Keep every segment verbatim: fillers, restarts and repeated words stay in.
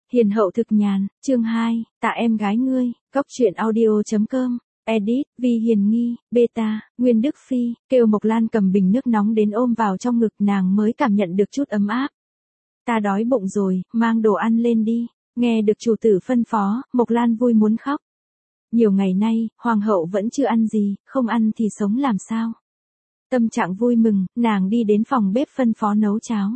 Hiền hậu thực nhàn, chương hai, tạ em gái ngươi, góc truyện audio chấm com, edit, Vi Hiền Nghi, beta, Nguyên Đức Phi, kêu Mộc Lan cầm bình nước nóng đến ôm vào trong ngực nàng mới cảm nhận được chút ấm áp. Ta đói bụng rồi, mang đồ ăn lên đi, nghe được chủ tử phân phó, Mộc Lan vui muốn khóc. Nhiều ngày nay, hoàng hậu vẫn chưa ăn gì, không ăn thì sống làm sao. Tâm trạng vui mừng, nàng đi đến phòng bếp phân phó nấu cháo.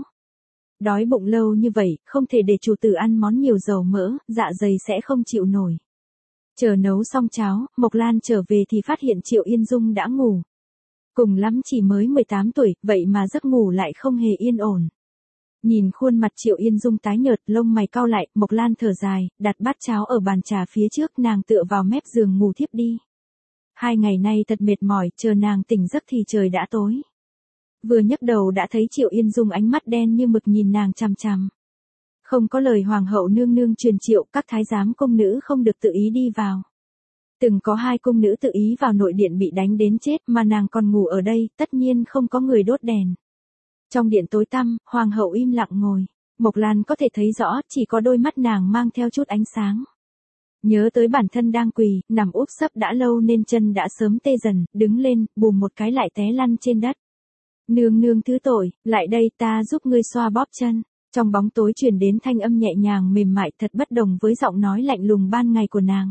Đói bụng lâu như vậy, không thể để chủ tử ăn món nhiều dầu mỡ, dạ dày sẽ không chịu nổi. Chờ nấu xong cháo, Mộc Lan trở về thì phát hiện Triệu Yên Dung đã ngủ. Cùng lắm chỉ mới mười tám tuổi, vậy mà giấc ngủ lại không hề yên ổn. Nhìn khuôn mặt Triệu Yên Dung tái nhợt, lông mày cau lại, Mộc Lan thở dài, đặt bát cháo ở bàn trà phía trước, nàng tựa vào mép giường ngủ thiếp đi. Hai ngày nay thật mệt mỏi, chờ nàng tỉnh giấc thì trời đã tối. Vừa nhấc đầu đã thấy Triệu Yên Dung ánh mắt đen như mực nhìn nàng chằm chằm. Không có lời hoàng hậu nương nương truyền triệu, các thái giám cung nữ không được tự ý đi vào. Từng có hai cung nữ tự ý vào nội điện bị đánh đến chết mà nàng còn ngủ ở đây, tất nhiên không có người đốt đèn. Trong điện tối tăm, hoàng hậu im lặng ngồi. Mộc Lan có thể thấy rõ, chỉ có đôi mắt nàng mang theo chút ánh sáng. Nhớ tới bản thân đang quỳ, nằm úp sấp đã lâu nên chân đã sớm tê dần, đứng lên, bùm một cái lại té lăn trên đất. Nương nương thứ tội, lại đây ta giúp ngươi xoa bóp chân. Trong bóng tối truyền đến thanh âm nhẹ nhàng mềm mại thật bất đồng với giọng nói lạnh lùng ban ngày của nàng.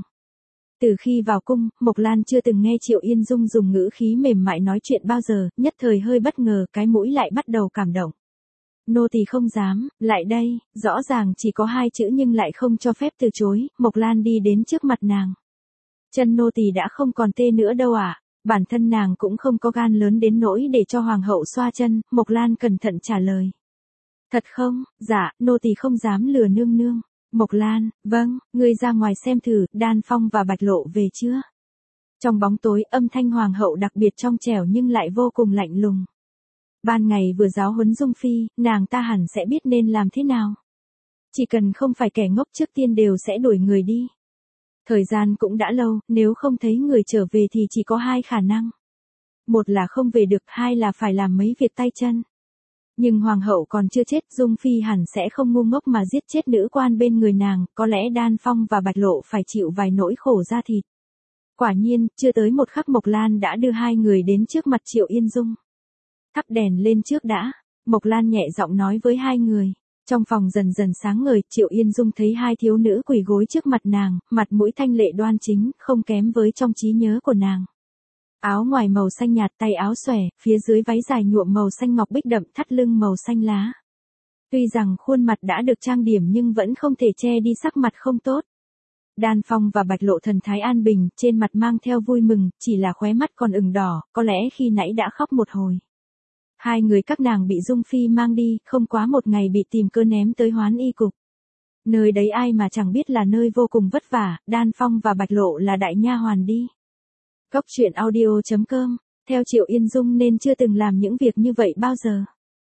Từ khi vào cung, Mộc Lan chưa từng nghe Triệu Yên Dung dùng ngữ khí mềm mại nói chuyện bao giờ, nhất thời hơi bất ngờ, cái mũi lại bắt đầu cảm động. Nô tỳ không dám, lại đây, rõ ràng chỉ có hai chữ nhưng lại không cho phép từ chối, Mộc Lan đi đến trước mặt nàng. Chân nô tỳ đã không còn tê nữa đâu ạ. À? Bản thân nàng cũng không có gan lớn đến nỗi để cho hoàng hậu xoa chân, Mộc Lan cẩn thận trả lời. Thật không, dạ, nô tỳ không dám lừa nương nương. Mộc Lan, vâng, ngươi ra ngoài xem thử, Đan Phong và Bạch Lộ về chưa? Trong bóng tối, âm thanh hoàng hậu đặc biệt trong trẻo nhưng lại vô cùng lạnh lùng. Ban ngày vừa giáo huấn Dung Phi, nàng ta hẳn sẽ biết nên làm thế nào. Chỉ cần không phải kẻ ngốc trước tiên đều sẽ đuổi người đi. Thời gian cũng đã lâu, nếu không thấy người trở về thì chỉ có hai khả năng. Một là không về được, hai là phải làm mấy việc tay chân. Nhưng hoàng hậu còn chưa chết, Dung Phi hẳn sẽ không ngu ngốc mà giết chết nữ quan bên người nàng, có lẽ Đan Phong và Bạch Lộ phải chịu vài nỗi khổ da thịt. Quả nhiên, chưa tới một khắc Mộc Lan đã đưa hai người đến trước mặt Triệu Yên Dung. Thắp đèn lên trước đã, Mộc Lan nhẹ giọng nói với hai người. Trong phòng dần dần sáng ngời, Triệu Yên Dung thấy hai thiếu nữ quỳ gối trước mặt nàng, mặt mũi thanh lệ đoan chính, không kém với trong trí nhớ của nàng. Áo ngoài màu xanh nhạt, tay áo xòe, phía dưới váy dài nhuộm màu xanh ngọc bích đậm, thắt lưng màu xanh lá. Tuy rằng khuôn mặt đã được trang điểm nhưng vẫn không thể che đi sắc mặt không tốt. Đan Phong và Bạch Lộ thần thái an bình, trên mặt mang theo vui mừng, chỉ là khóe mắt còn ửng đỏ, có lẽ khi nãy đã khóc một hồi. Hai người các nàng bị Dung Phi mang đi, không quá một ngày bị tìm cơ ném tới Hoán Y Cục. Nơi đấy ai mà chẳng biết là nơi vô cùng vất vả, Đan Phong và Bạch Lộ là đại nha hoàn đi. Góc truyện audio chấm com, theo Triệu Yên Dung nên chưa từng làm những việc như vậy bao giờ.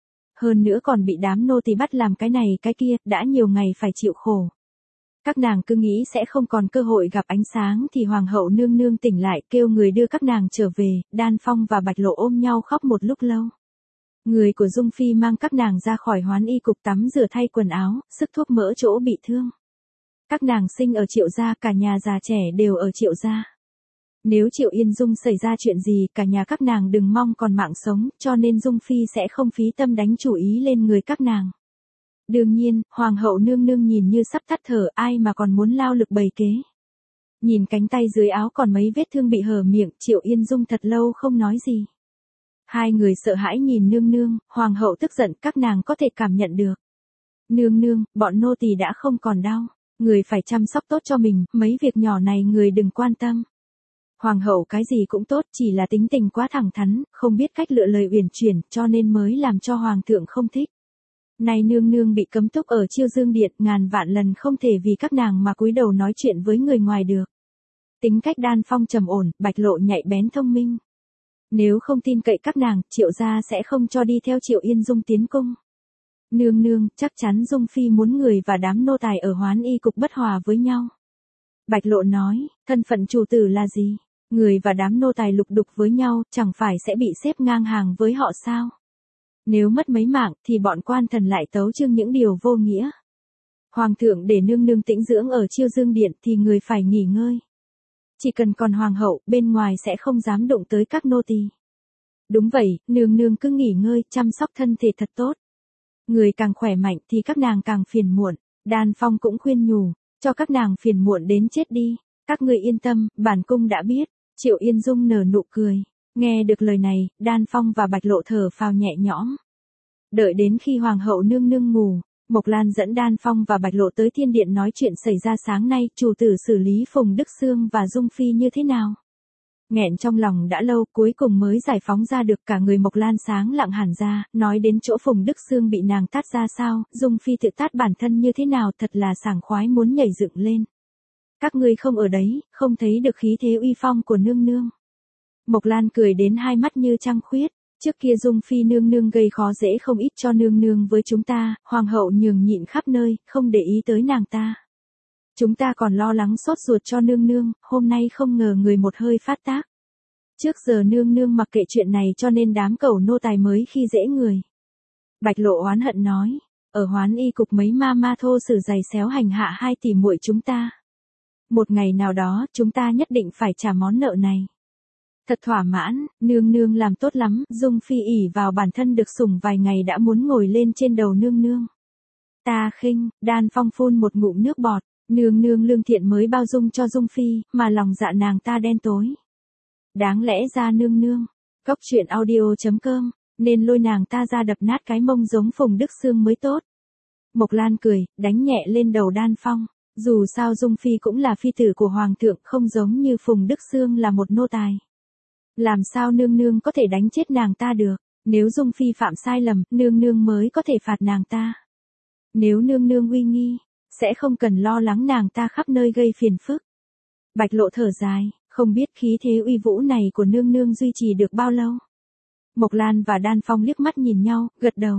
Hơn nữa còn bị đám nô tỳ bắt làm cái này cái kia, đã nhiều ngày phải chịu khổ. Các nàng cứ nghĩ sẽ không còn cơ hội gặp ánh sáng thì hoàng hậu nương nương tỉnh lại kêu người đưa các nàng trở về, Đan Phong và Bạch Lộ ôm nhau khóc một lúc lâu. Người của Dung Phi mang các nàng ra khỏi Hoán Y Cục tắm rửa thay quần áo, sức thuốc mỡ chỗ bị thương. Các nàng sinh ở Triệu gia, cả nhà già trẻ đều ở Triệu gia. Nếu Triệu Yên Dung xảy ra chuyện gì, cả nhà các nàng đừng mong còn mạng sống, cho nên Dung Phi sẽ không phí tâm đánh chủ ý lên người các nàng. Đương nhiên, hoàng hậu nương nương nhìn như sắp tắt thở, ai mà còn muốn lao lực bày kế. Nhìn cánh tay dưới áo còn mấy vết thương bị hở miệng, Triệu Yên Dung thật lâu không nói gì. Hai người sợ hãi nhìn nương nương, hoàng hậu tức giận, các nàng có thể cảm nhận được. Nương nương, bọn nô tỳ đã không còn đau, người phải chăm sóc tốt cho mình, mấy việc nhỏ này người đừng quan tâm. Hoàng hậu cái gì cũng tốt, chỉ là tính tình quá thẳng thắn, không biết cách lựa lời uyển chuyển, cho nên mới làm cho hoàng thượng không thích. Này nương nương bị cấm túc ở Chiêu Dương Điện, ngàn vạn lần không thể vì các nàng mà cúi đầu nói chuyện với người ngoài được. Tính cách Đan Phong trầm ổn, Bạch Lộ nhạy bén thông minh. Nếu không tin cậy các nàng, Triệu gia sẽ không cho đi theo Triệu Yên Dung tiến cung. Nương nương, chắc chắn Dung Phi muốn người và đám nô tài ở Hoán Y Cục bất hòa với nhau. Bạch Lộ nói, thân phận chủ tử là gì? Người và đám nô tài lục đục với nhau, chẳng phải sẽ bị xếp ngang hàng với họ sao? Nếu mất mấy mạng thì bọn quan thần lại tấu chương những điều vô nghĩa. Hoàng thượng để nương nương tĩnh dưỡng ở Chiêu Dương Điện thì người phải nghỉ ngơi. Chỉ cần còn hoàng hậu, bên ngoài sẽ không dám đụng tới các nô tỳ. Đúng vậy, nương nương cứ nghỉ ngơi, chăm sóc thân thể thật tốt. Người càng khỏe mạnh thì các nàng càng phiền muộn. Đan Phong cũng khuyên nhủ, cho các nàng phiền muộn đến chết đi. Các ngươi yên tâm, bản cung đã biết. Triệu Yên Dung nở nụ cười. Nghe được lời này, Đan Phong và Bạch Lộ thở phào nhẹ nhõm. Đợi đến khi hoàng hậu nương nương ngủ, Mộc Lan dẫn Đan Phong và Bạch Lộ tới thiên điện nói chuyện xảy ra sáng nay, chủ tử xử lý Phùng Đức Xương và Dung Phi như thế nào. Nghẹn trong lòng đã lâu, cuối cùng mới giải phóng ra được. Cả người Mộc Lan sáng lặng hẳn ra, nói đến chỗ Phùng Đức Xương bị nàng tát ra sao, Dung Phi tự tát bản thân như thế nào, thật là sảng khoái muốn nhảy dựng lên. Các ngươi không ở đấy, không thấy được khí thế uy phong của nương nương. Mộc Lan cười đến hai mắt như trăng khuyết. Trước kia Dung Phi nương nương gây khó dễ không ít cho nương nương với chúng ta, hoàng hậu nhường nhịn khắp nơi, không để ý tới nàng ta. Chúng ta còn lo lắng sốt ruột cho nương nương, hôm nay không ngờ người một hơi phát tác. Trước giờ nương nương mặc kệ chuyện này cho nên đám cẩu nô tài mới khi dễ người. Bạch Lộ oán hận nói, ở Hoán Y cục mấy ma ma thô sử giày xéo hành hạ hai tỷ muội chúng ta. Một ngày nào đó chúng ta nhất định phải trả món nợ này. Thật thỏa mãn, nương nương làm tốt lắm, Dung Phi ỷ vào bản thân được sủng vài ngày đã muốn ngồi lên trên đầu nương nương. Ta khinh, Đan Phong phun một ngụm nước bọt, nương nương lương thiện mới bao dung cho Dung Phi, mà lòng dạ nàng ta đen tối. Đáng lẽ ra nương nương, Cốc Truyện Audio chấm com, nên lôi nàng ta ra đập nát cái mông giống Phùng Đức Xương mới tốt. Mộc Lan cười, đánh nhẹ lên đầu Đan Phong, dù sao Dung Phi cũng là phi tử của Hoàng thượng, không giống như Phùng Đức Xương là một nô tài. Làm sao nương nương có thể đánh chết nàng ta được, nếu Dung Phi phạm sai lầm, nương nương mới có thể phạt nàng ta. Nếu nương nương uy nghi, sẽ không cần lo lắng nàng ta khắp nơi gây phiền phức. Bạch Lộ thở dài, không biết khí thế uy vũ này của nương nương duy trì được bao lâu. Mộc Lan và Đan Phong liếc mắt nhìn nhau, gật đầu.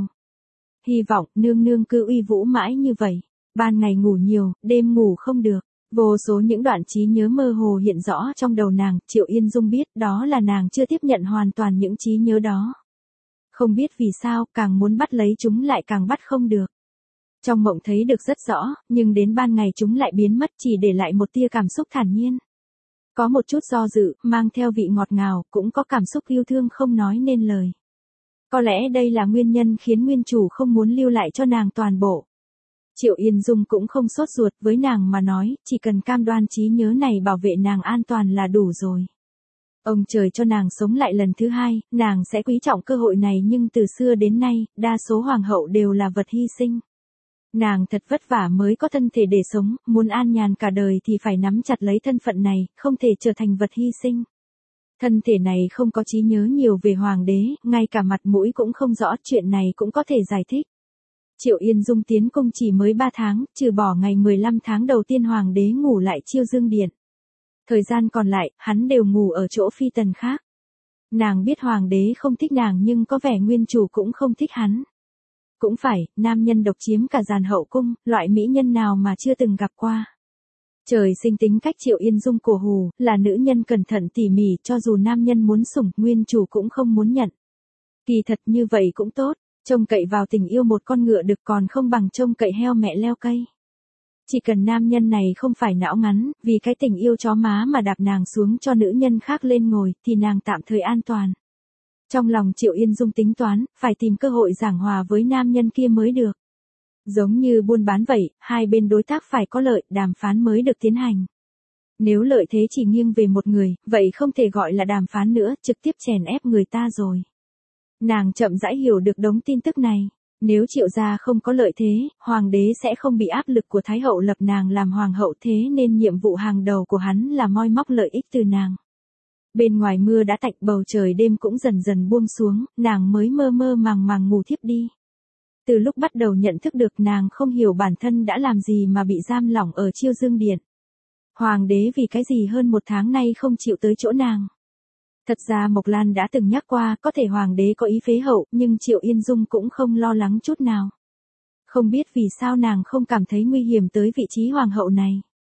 Hy vọng nương nương cứ uy vũ mãi như vậy, ban ngày ngủ nhiều, đêm ngủ không được. Vô số những đoạn trí nhớ mơ hồ hiện rõ trong đầu nàng, Triệu Yên Dung biết đó là nàng chưa tiếp nhận hoàn toàn những trí nhớ đó. Không biết vì sao, càng muốn bắt lấy chúng lại càng bắt không được. Trong mộng thấy được rất rõ, nhưng đến ban ngày chúng lại biến mất, chỉ để lại một tia cảm xúc thản nhiên. Có một chút do dự, mang theo vị ngọt ngào, cũng có cảm xúc yêu thương không nói nên lời. Có lẽ đây là nguyên nhân khiến nguyên chủ không muốn lưu lại cho nàng toàn bộ. Triệu Yên Dung cũng không sốt ruột, với nàng mà nói, chỉ cần cam đoan trí nhớ này bảo vệ nàng an toàn là đủ rồi. Ông trời cho nàng sống lại lần thứ hai, nàng sẽ quý trọng cơ hội này, nhưng từ xưa đến nay, đa số hoàng hậu đều là vật hy sinh. Nàng thật vất vả mới có thân thể để sống, muốn an nhàn cả đời thì phải nắm chặt lấy thân phận này, không thể trở thành vật hy sinh. Thân thể này không có trí nhớ nhiều về hoàng đế, ngay cả mặt mũi cũng không rõ, chuyện này cũng có thể giải thích. Triệu Yên Dung tiến cung chỉ mới ba tháng, trừ bỏ ngày mười lăm tháng đầu tiên hoàng đế ngủ lại Chiêu Dương Điện. Thời gian còn lại, hắn đều ngủ ở chỗ phi tần khác. Nàng biết hoàng đế không thích nàng nhưng có vẻ nguyên chủ cũng không thích hắn. Cũng phải, nam nhân độc chiếm cả dàn hậu cung, loại mỹ nhân nào mà chưa từng gặp qua. Trời sinh tính cách Triệu Yên Dung cổ hù, là nữ nhân cẩn thận tỉ mỉ, cho dù nam nhân muốn sủng, nguyên chủ cũng không muốn nhận. Kỳ thật như vậy cũng tốt, trông cậy vào tình yêu một con ngựa đực còn không bằng trông cậy heo mẹ leo cây. Chỉ cần nam nhân này không phải não ngắn, vì cái tình yêu chó má mà đạp nàng xuống cho nữ nhân khác lên ngồi, thì nàng tạm thời an toàn. Trong lòng Triệu Yên Dung tính toán, phải tìm cơ hội giảng hòa với nam nhân kia mới được. Giống như buôn bán vậy, hai bên đối tác phải có lợi, đàm phán mới được tiến hành. Nếu lợi thế chỉ nghiêng về một người, vậy không thể gọi là đàm phán nữa, trực tiếp chèn ép người ta rồi. Nàng chậm rãi hiểu được đống tin tức này. Nếu Triệu gia không có lợi thế, hoàng đế sẽ không bị áp lực của Thái hậu lập nàng làm hoàng hậu, thế nên nhiệm vụ hàng đầu của hắn là moi móc lợi ích từ nàng. Bên ngoài mưa đã tạnh, bầu trời đêm cũng dần dần buông xuống, nàng mới mơ mơ màng màng ngủ thiếp đi. Từ lúc bắt đầu nhận thức được nàng không hiểu bản thân đã làm gì mà bị giam lỏng ở Chiêu Dương Điện. Hoàng đế vì cái gì hơn một tháng nay không chịu tới chỗ nàng. Thật ra Mộc Lan đã từng nhắc qua, có thể hoàng đế có ý phế hậu, nhưng Triệu Yên Dung cũng không lo lắng chút nào. Không biết vì sao nàng không cảm thấy nguy hiểm tới vị trí hoàng hậu này.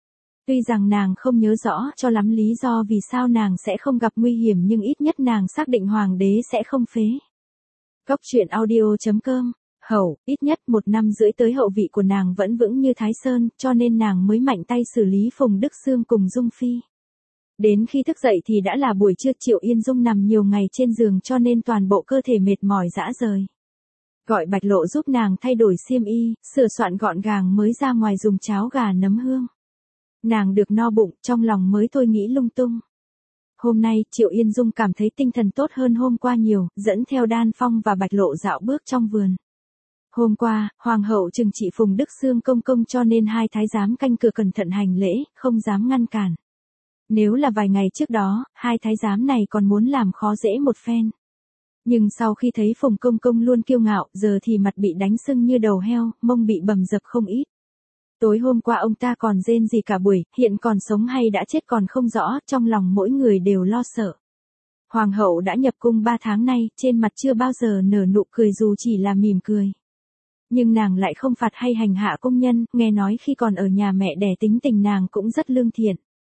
Tuy rằng nàng không nhớ rõ cho lắm lý do vì sao nàng sẽ không gặp nguy hiểm, nhưng ít nhất nàng xác định hoàng đế sẽ không phế. Cốc Truyện Audio chấm com Hậu, ít nhất một năm rưỡi tới hậu vị của nàng vẫn vững như Thái Sơn, cho nên nàng mới mạnh tay xử lý Phùng Đức Xương cùng Dung Phi. Đến khi thức dậy thì đã là buổi trưa, Triệu Yên Dung nằm nhiều ngày trên giường cho nên toàn bộ cơ thể mệt mỏi rã rời. Gọi Bạch Lộ giúp nàng thay đổi xiêm y, sửa soạn gọn gàng mới ra ngoài dùng cháo gà nấm hương. Nàng được no bụng, trong lòng mới thôi nghĩ lung tung. Hôm nay, Triệu Yên Dung cảm thấy tinh thần tốt hơn hôm qua nhiều, dẫn theo Đan Phong và Bạch Lộ dạo bước trong vườn. Hôm qua, Hoàng hậu trừng trị Phùng Đức Xương công công cho nên hai thái giám canh cửa cẩn thận hành lễ, không dám ngăn cản. Nếu là vài ngày trước đó, hai thái giám này còn muốn làm khó dễ một phen. Nhưng sau khi thấy Phùng công công luôn kiêu ngạo, giờ thì mặt bị đánh sưng như đầu heo, mông bị bầm dập không ít. Tối hôm qua ông ta còn rên gì cả buổi, hiện còn sống hay đã chết còn không rõ, trong lòng mỗi người đều lo sợ. Hoàng hậu đã nhập cung ba tháng nay, trên mặt chưa bao giờ nở nụ cười dù chỉ là mỉm cười. Nhưng nàng lại không phạt hay hành hạ công nhân, nghe nói khi còn ở nhà mẹ đẻ tính tình nàng cũng rất lương thiện.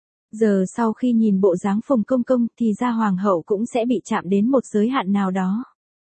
Giờ sau khi nhìn bộ dáng Phùng công công thì ra hoàng hậu cũng sẽ bị chạm đến một giới hạn nào đó.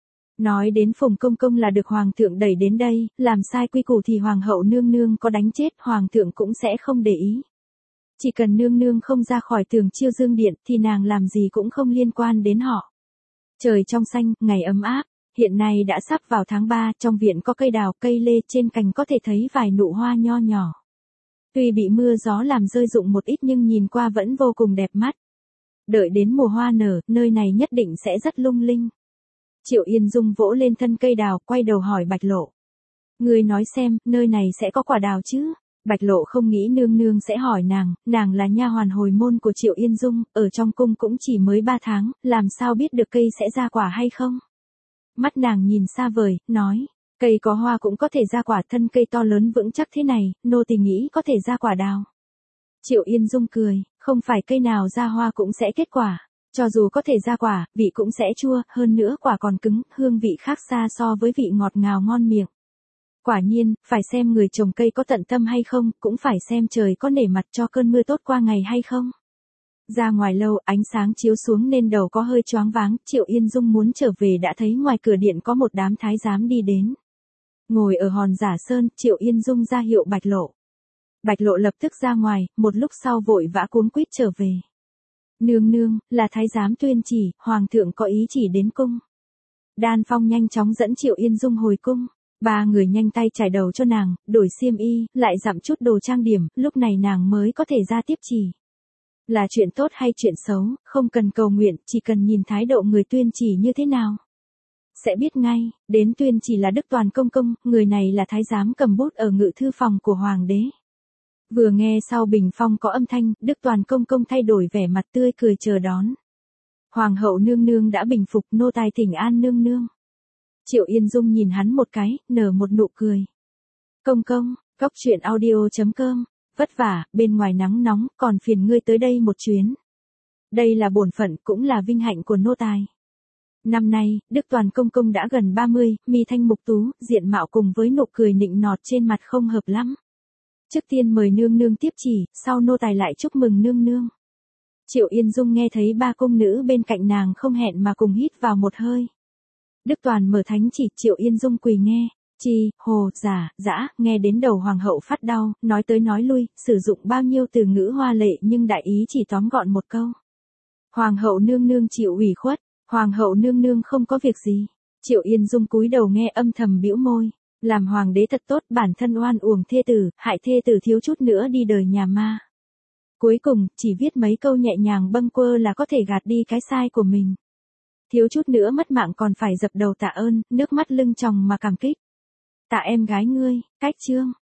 Nói đến Phùng công công là được hoàng thượng đẩy đến đây, làm sai quy củ thì hoàng hậu nương nương có đánh chết hoàng thượng cũng sẽ không để ý. Chỉ cần nương nương không ra khỏi tường Chiêu Dương điện thì nàng làm gì cũng không liên quan đến họ. Trời trong xanh, ngày ấm áp, hiện nay đã sắp vào tháng ba, trong viện có cây đào, cây lê, trên cành có thể thấy vài nụ hoa nho nhỏ. Tuy bị mưa gió làm rơi rụng một ít nhưng nhìn qua vẫn vô cùng đẹp mắt. Đợi đến mùa hoa nở, nơi này nhất định sẽ rất lung linh. Triệu Yên Dung vỗ lên thân cây đào, quay đầu hỏi Bạch Lộ. Ngươi nói xem, nơi này sẽ có quả đào chứ? Bạch Lộ không nghĩ nương nương sẽ hỏi nàng, nàng là nha hoàn hồi môn của Triệu Yên Dung, ở trong cung cũng chỉ mới ba tháng, làm sao biết được cây sẽ ra quả hay không? Mắt nàng nhìn xa vời, nói, cây có hoa cũng có thể ra quả, thân cây to lớn vững chắc thế này, nô tỳ nghĩ có thể ra quả đào. Triệu Yên Dung cười, không phải cây nào ra hoa cũng sẽ kết quả. Cho dù có thể ra quả, vị cũng sẽ chua, hơn nữa quả còn cứng, hương vị khác xa so với vị ngọt ngào ngon miệng. Quả nhiên, phải xem người trồng cây có tận tâm hay không, cũng phải xem trời có nể mặt cho cơn mưa tốt qua ngày hay không. Ra ngoài lâu, ánh sáng chiếu xuống nên đầu có hơi choáng váng, Triệu Yên Dung muốn trở về đã thấy ngoài cửa điện có một đám thái giám đi đến. Ngồi ở hòn giả sơn, Triệu Yên Dung ra hiệu Bạch Lộ. Bạch Lộ lập tức ra ngoài, một lúc sau vội vã cuống quýt trở về. Nương nương, là thái giám tuyên chỉ, hoàng thượng có ý chỉ đến cung. Đan Phong nhanh chóng dẫn Triệu Yên Dung hồi cung. Ba người nhanh tay trải đầu cho nàng, đổi xiêm y, lại dặm chút đồ trang điểm, lúc này nàng mới có thể ra tiếp chỉ. Là chuyện tốt hay chuyện xấu, không cần cầu nguyện, chỉ cần nhìn thái độ người tuyên chỉ như thế nào. Sẽ biết ngay, đến tuyên chỉ là Đức Toàn công công, người này là thái giám cầm bút ở ngự thư phòng của hoàng đế. Vừa nghe sau bình phong có âm thanh, Đức Toàn công công thay đổi vẻ mặt tươi cười chờ đón. Hoàng hậu nương nương đã bình phục, nô tài thỉnh an nương nương. Triệu Yên Dung nhìn hắn một cái, nở một nụ cười. Công công, góc truyện audio chấm com, vất vả, bên ngoài nắng nóng, còn phiền ngươi tới đây một chuyến. Đây là bổn phận cũng là vinh hạnh của nô tài. Năm nay, Đức Toàn công công đã gần ba mươi, mi thanh mục tú, diện mạo cùng với nụ cười nịnh nọt trên mặt không hợp lắm. Trước tiên mời nương nương tiếp chỉ, sau nô tài lại chúc mừng nương nương. Triệu Yên Dung nghe thấy ba cung nữ bên cạnh nàng không hẹn mà cùng hít vào một hơi. Đức Toàn mở thánh chỉ, Triệu Yên Dung quỳ nghe, chi, hồ, giả, dã, nghe đến đầu hoàng hậu phát đau, nói tới nói lui, sử dụng bao nhiêu từ ngữ hoa lệ nhưng đại ý chỉ tóm gọn một câu. Hoàng hậu nương nương chịu ủy khuất, hoàng hậu nương nương không có việc gì. Triệu Yên Dung cúi đầu nghe âm thầm bĩu môi, làm hoàng đế thật tốt, bản thân oan uổng thê tử, hại thê tử thiếu chút nữa đi đời nhà ma. Cuối cùng, chỉ viết mấy câu nhẹ nhàng bâng quơ là có thể gạt đi cái sai của mình. Thiếu chút nữa mất mạng còn phải dập đầu tạ ơn, nước mắt lưng tròng mà cảm kích. Tạ em gái ngươi, cách chương.